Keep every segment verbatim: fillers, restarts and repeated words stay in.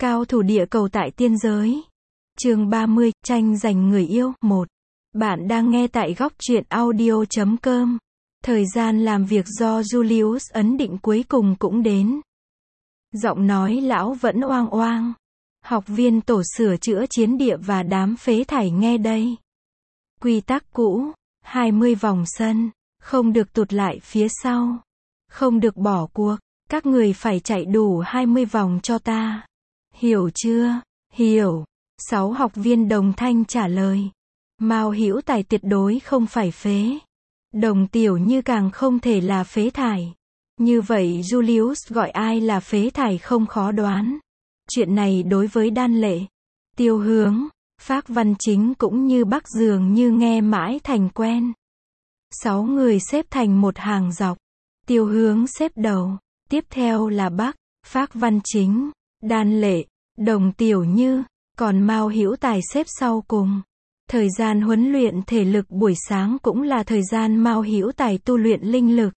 Cao thủ địa cầu tại tiên giới. Chương ba mươi, tranh giành người yêu. một. Bạn đang nghe tại góc truyện audio chấm com. Thời gian làm việc do Julius ấn định cuối cùng cũng đến. Giọng nói lão vẫn oang oang. Học viên tổ sửa chữa chiến địa và đám phế thải nghe đây. Quy tắc cũ, hai mươi vòng sân, không được tụt lại phía sau. Không được bỏ cuộc, các người phải chạy đủ hai mươi vòng cho ta. Hiểu chưa? Hiểu. Sáu học viên đồng thanh trả lời. Mao Hữu Tài tuyệt đối không phải phế. Đồng Tiểu Như càng không thể là phế thải. Như vậy Julius gọi ai là phế thải không khó đoán. Chuyện này đối với Đan Lệ, Tiêu Hướng, Phác Văn Chính cũng như Bắc dường như nghe mãi thành quen. Sáu người xếp thành một hàng dọc. Tiêu Hướng xếp đầu, tiếp theo là Bắc, Phác Văn Chính, Đan Lệ, Đồng Tiểu Như, còn Mao Hữu Tài xếp sau cùng. Thời gian huấn luyện thể lực buổi sáng cũng là thời gian Mao Hữu Tài tu luyện linh lực.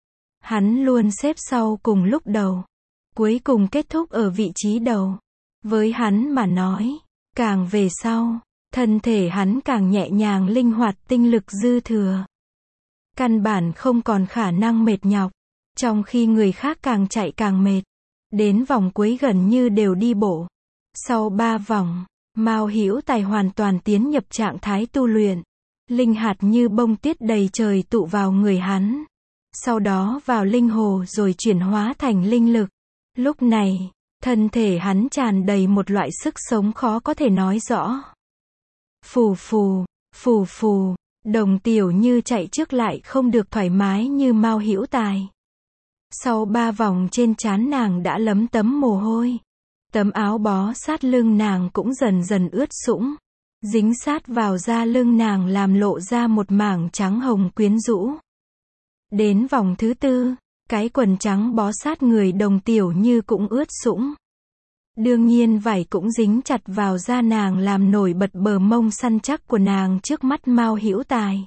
Hắn luôn xếp sau cùng lúc đầu, cuối cùng kết thúc ở vị trí đầu. Với hắn mà nói, càng về sau, thân thể hắn càng nhẹ nhàng linh hoạt, tinh lực dư thừa. Căn bản không còn khả năng mệt nhọc, trong khi người khác càng chạy càng mệt. Đến vòng cuối gần như đều đi bộ. Sau ba vòng, Mao Hữu Tài hoàn toàn tiến nhập trạng thái tu luyện. Linh hạt như bông tuyết đầy trời tụ vào người hắn. Sau đó vào linh hồ rồi chuyển hóa thành linh lực. Lúc này, thân thể hắn tràn đầy một loại sức sống khó có thể nói rõ. Phù phù, phù phù, Đồng Tiểu Như chạy trước lại không được thoải mái như Mao Hữu Tài. Sau ba vòng trên trán nàng đã lấm tấm mồ hôi. Tấm áo bó sát lưng nàng cũng dần dần ướt sũng. Dính sát vào da lưng nàng làm lộ ra một mảng trắng hồng quyến rũ. Đến vòng thứ tư, cái quần trắng bó sát người Đồng Tiểu Như cũng ướt sũng. Đương nhiên vải cũng dính chặt vào da nàng làm nổi bật bờ mông săn chắc của nàng trước mắt Mao Hữu Tài.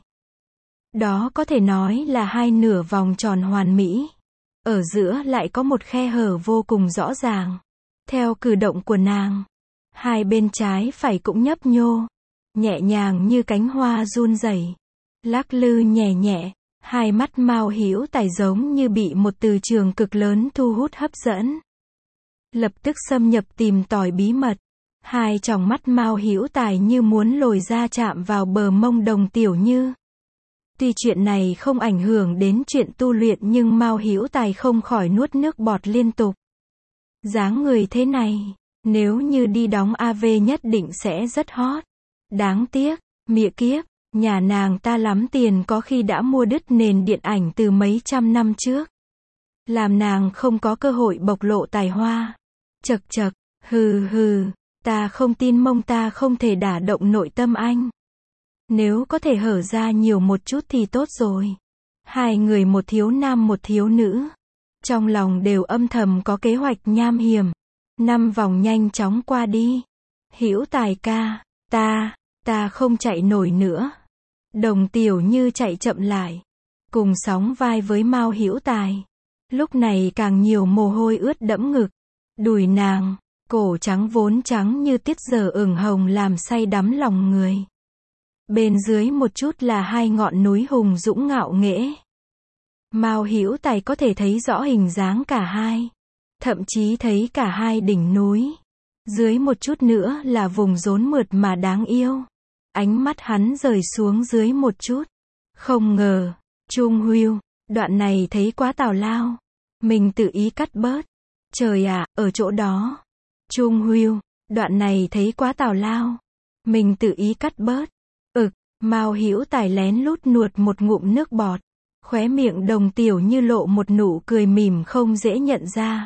Đó có thể nói là hai nửa vòng tròn hoàn mỹ. Ở giữa lại có một khe hở vô cùng rõ ràng. Theo cử động của nàng, hai bên trái phải cũng nhấp nhô, nhẹ nhàng như cánh hoa run rẩy, lắc lư nhẹ nhẹ. Hai mắt Mao Hữu Tài giống như bị một từ trường cực lớn thu hút hấp dẫn. Lập tức xâm nhập tìm tòi bí mật. Hai tròng mắt Mao Hữu Tài như muốn lồi ra chạm vào bờ mông Đồng Tiểu Như. Tuy chuyện này không ảnh hưởng đến chuyện tu luyện nhưng Mao Hữu Tài không khỏi nuốt nước bọt liên tục. Dáng người thế này, nếu như đi đóng a vê nhất định sẽ rất hot. Đáng tiếc, mịa kiếp, nhà nàng ta lắm tiền có khi đã mua đứt nền điện ảnh từ mấy trăm năm trước. Làm nàng không có cơ hội bộc lộ tài hoa. Chật chật, hừ hừ, ta không tin mông ta không thể đả động nội tâm anh. Nếu có thể hở ra nhiều một chút thì tốt rồi. Hai người một thiếu nam một thiếu nữ. Trong lòng đều âm thầm có kế hoạch nham hiểm. Năm vòng nhanh chóng qua đi. Hữu Tài ca, ta, ta không chạy nổi nữa. Đồng Tiểu Như chạy chậm lại. Cùng sóng vai với Mao Hữu Tài. Lúc này càng nhiều mồ hôi ướt đẫm ngực. Đùi nàng, cổ trắng vốn trắng như tiết giờ ửng hồng làm say đắm lòng người. Bên dưới một chút là hai ngọn núi hùng dũng ngạo nghễ. Mao Hữu Tài có thể thấy rõ hình dáng cả hai. Thậm chí thấy cả hai đỉnh núi. Dưới một chút nữa là vùng rốn mượt mà đáng yêu. Ánh mắt hắn rời xuống dưới một chút. Không ngờ, Trung Hưu, đoạn này thấy quá tào lao. Mình tự ý cắt bớt. Trời ạ, ở chỗ đó. Trung Hưu, đoạn này thấy quá tào lao. Mình tự ý cắt bớt. Ực, Mao Hữu Tài lén lút nuốt một ngụm nước bọt. Khóe miệng Đồng Tiểu Như lộ một nụ cười mỉm không dễ nhận ra.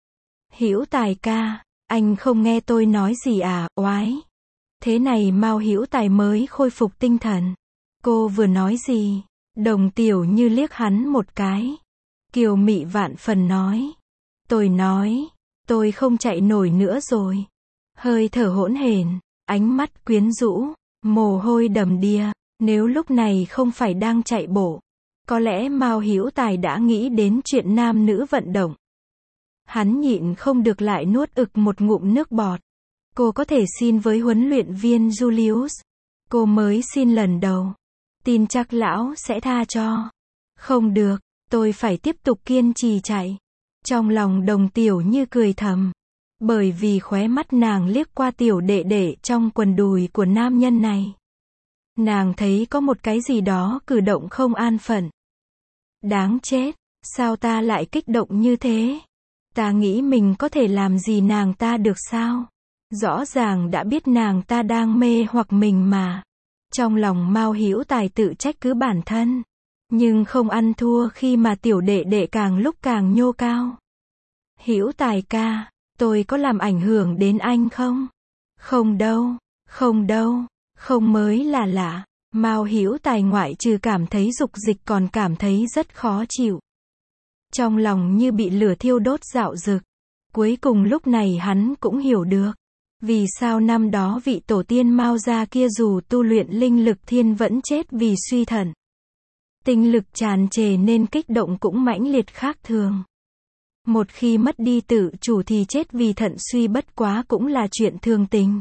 Hữu Tài ca, anh không nghe tôi nói gì à, oái. Thế này Mao Hữu Tài mới khôi phục tinh thần. Cô vừa nói gì? Đồng Tiểu Như liếc hắn một cái. Kiều mị vạn phần nói. Tôi nói, tôi không chạy nổi nữa rồi. Hơi thở hỗn hển, ánh mắt quyến rũ, mồ hôi đầm đìa. Nếu lúc này không phải đang chạy bộ, có lẽ Mao Hữu Tài đã nghĩ đến chuyện nam nữ vận động. Hắn nhịn không được lại nuốt ực một ngụm nước bọt. Cô có thể xin với huấn luyện viên Julius. Cô mới xin lần đầu. Tin chắc lão sẽ tha cho. Không được, tôi phải tiếp tục kiên trì chạy. Trong lòng Đồng Tiểu Như cười thầm. Bởi vì khóe mắt nàng liếc qua tiểu đệ đệ trong quần đùi của nam nhân này. Nàng thấy có một cái gì đó cử động không an phận. Đáng chết, sao ta lại kích động như thế? Ta nghĩ mình có thể làm gì nàng ta được sao? Rõ ràng đã biết nàng ta đang mê hoặc mình mà. Trong lòng Mao Hữu Tài tự trách cứ bản thân. Nhưng không ăn thua khi mà tiểu đệ đệ càng lúc càng nhô cao. Hữu Tài ca, tôi có làm ảnh hưởng đến anh không? Không đâu, không đâu, không mới là lạ. Mao Hữu Tài ngoại trừ cảm thấy dục dịch còn cảm thấy rất khó chịu. Trong lòng như bị lửa thiêu đốt rạo rực. Cuối cùng lúc này hắn cũng hiểu được. Vì sao năm đó vị tổ tiên Mao gia kia dù tu luyện linh lực thiên vẫn chết vì suy thận. Tinh lực tràn trề nên kích động cũng mãnh liệt khác thường. Một khi mất đi tự chủ thì chết vì thận suy bất quá cũng là chuyện thường tình.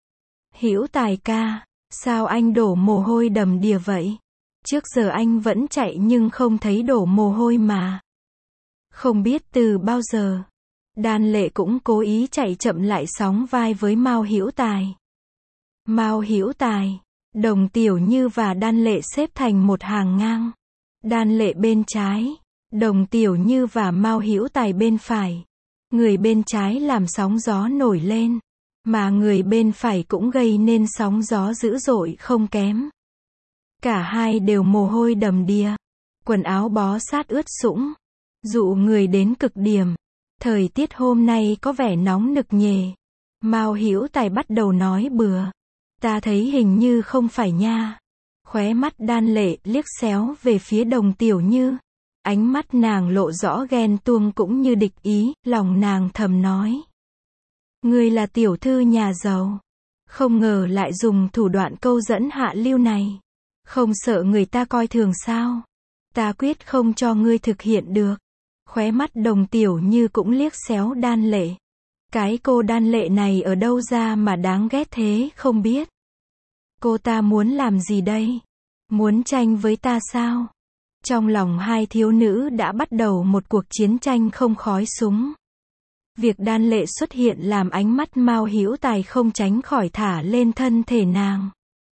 Hữu Tài ca, sao anh đổ mồ hôi đầm đìa vậy? Trước giờ anh vẫn chạy nhưng không thấy đổ mồ hôi mà. Không biết từ bao giờ. Đan Lệ cũng cố ý chạy chậm lại sóng vai với Mao Hữu Tài. Mao Hữu Tài, Đồng Tiểu Như và Đan Lệ xếp thành một hàng ngang. Đan Lệ bên trái, Đồng Tiểu Như và Mao Hữu Tài bên phải. Người bên trái làm sóng gió nổi lên, mà người bên phải cũng gây nên sóng gió dữ dội không kém. Cả hai đều mồ hôi đầm đìa, quần áo bó sát ướt sũng, dụ người đến cực điểm. Thời tiết hôm nay có vẻ nóng nực nhề. Mao Hữu Tài bắt đầu nói bừa. Ta thấy hình như không phải nha. Khóe mắt Đan Lệ liếc xéo về phía Đồng Tiểu Như. Ánh mắt nàng lộ rõ ghen tuông cũng như địch ý, lòng nàng thầm nói. Ngươi là tiểu thư nhà giàu. Không ngờ lại dùng thủ đoạn câu dẫn hạ lưu này. Không sợ người ta coi thường sao? Ta quyết không cho ngươi thực hiện được. Khóe mắt Đồng Tiểu Như cũng liếc xéo Đan Lệ. Cái cô Đan Lệ này ở đâu ra mà đáng ghét thế không biết. Cô ta muốn làm gì đây? Muốn tranh với ta sao? Trong lòng hai thiếu nữ đã bắt đầu một cuộc chiến tranh không khói súng. Việc Đan Lệ xuất hiện làm ánh mắt Mao Hữu Tài không tránh khỏi thả lên thân thể nàng.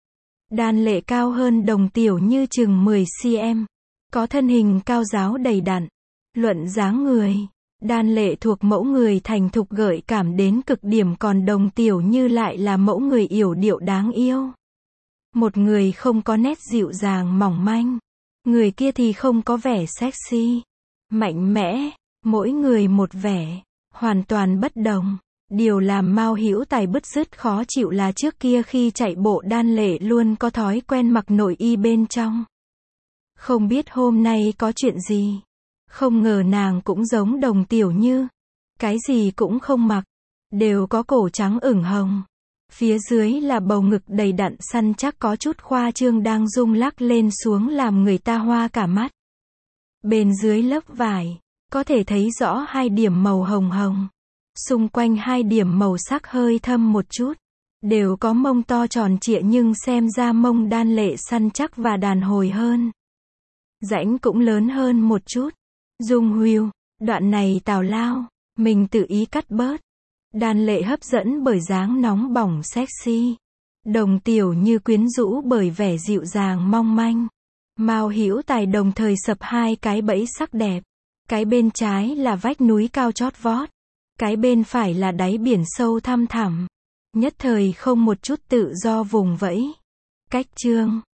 Đan Lệ cao hơn Đồng Tiểu Như chừng mười xăng-ti-mét. Có thân hình cao ráo đầy đặn. Luận dáng người, Đan Lệ thuộc mẫu người thành thục gợi cảm đến cực điểm còn Đồng Tiểu Như lại là mẫu người yểu điệu đáng yêu. Một người không có nét dịu dàng mỏng manh, người kia thì không có vẻ sexy, mạnh mẽ, mỗi người một vẻ, hoàn toàn bất đồng. Điều làm Mao Hữu Tài bứt rứt khó chịu là trước kia khi chạy bộ Đan Lệ luôn có thói quen mặc nội y bên trong. Không biết hôm nay có chuyện gì. Không ngờ nàng cũng giống Đồng Tiểu Như. Cái gì cũng không mặc. Đều có cổ trắng ửng hồng. Phía dưới là bầu ngực đầy đặn săn chắc có chút khoa trương đang rung lắc lên xuống làm người ta hoa cả mắt. Bên dưới lớp vải, có thể thấy rõ hai điểm màu hồng hồng. Xung quanh hai điểm màu sắc hơi thâm một chút. Đều có mông to tròn trịa nhưng xem ra mông Đan Lệ săn chắc và đàn hồi hơn. Rãnh cũng lớn hơn một chút. Dung Huyền, đoạn này tào lao, mình tự ý cắt bớt. Đan Lệ hấp dẫn bởi dáng nóng bỏng sexy. Đồng Tiểu Như quyến rũ bởi vẻ dịu dàng mong manh. Mao Hữu Tài đồng thời sập hai cái bẫy sắc đẹp. Cái bên trái là vách núi cao chót vót. Cái bên phải là đáy biển sâu thăm thẳm. Nhất thời không một chút tự do vùng vẫy. Cách chương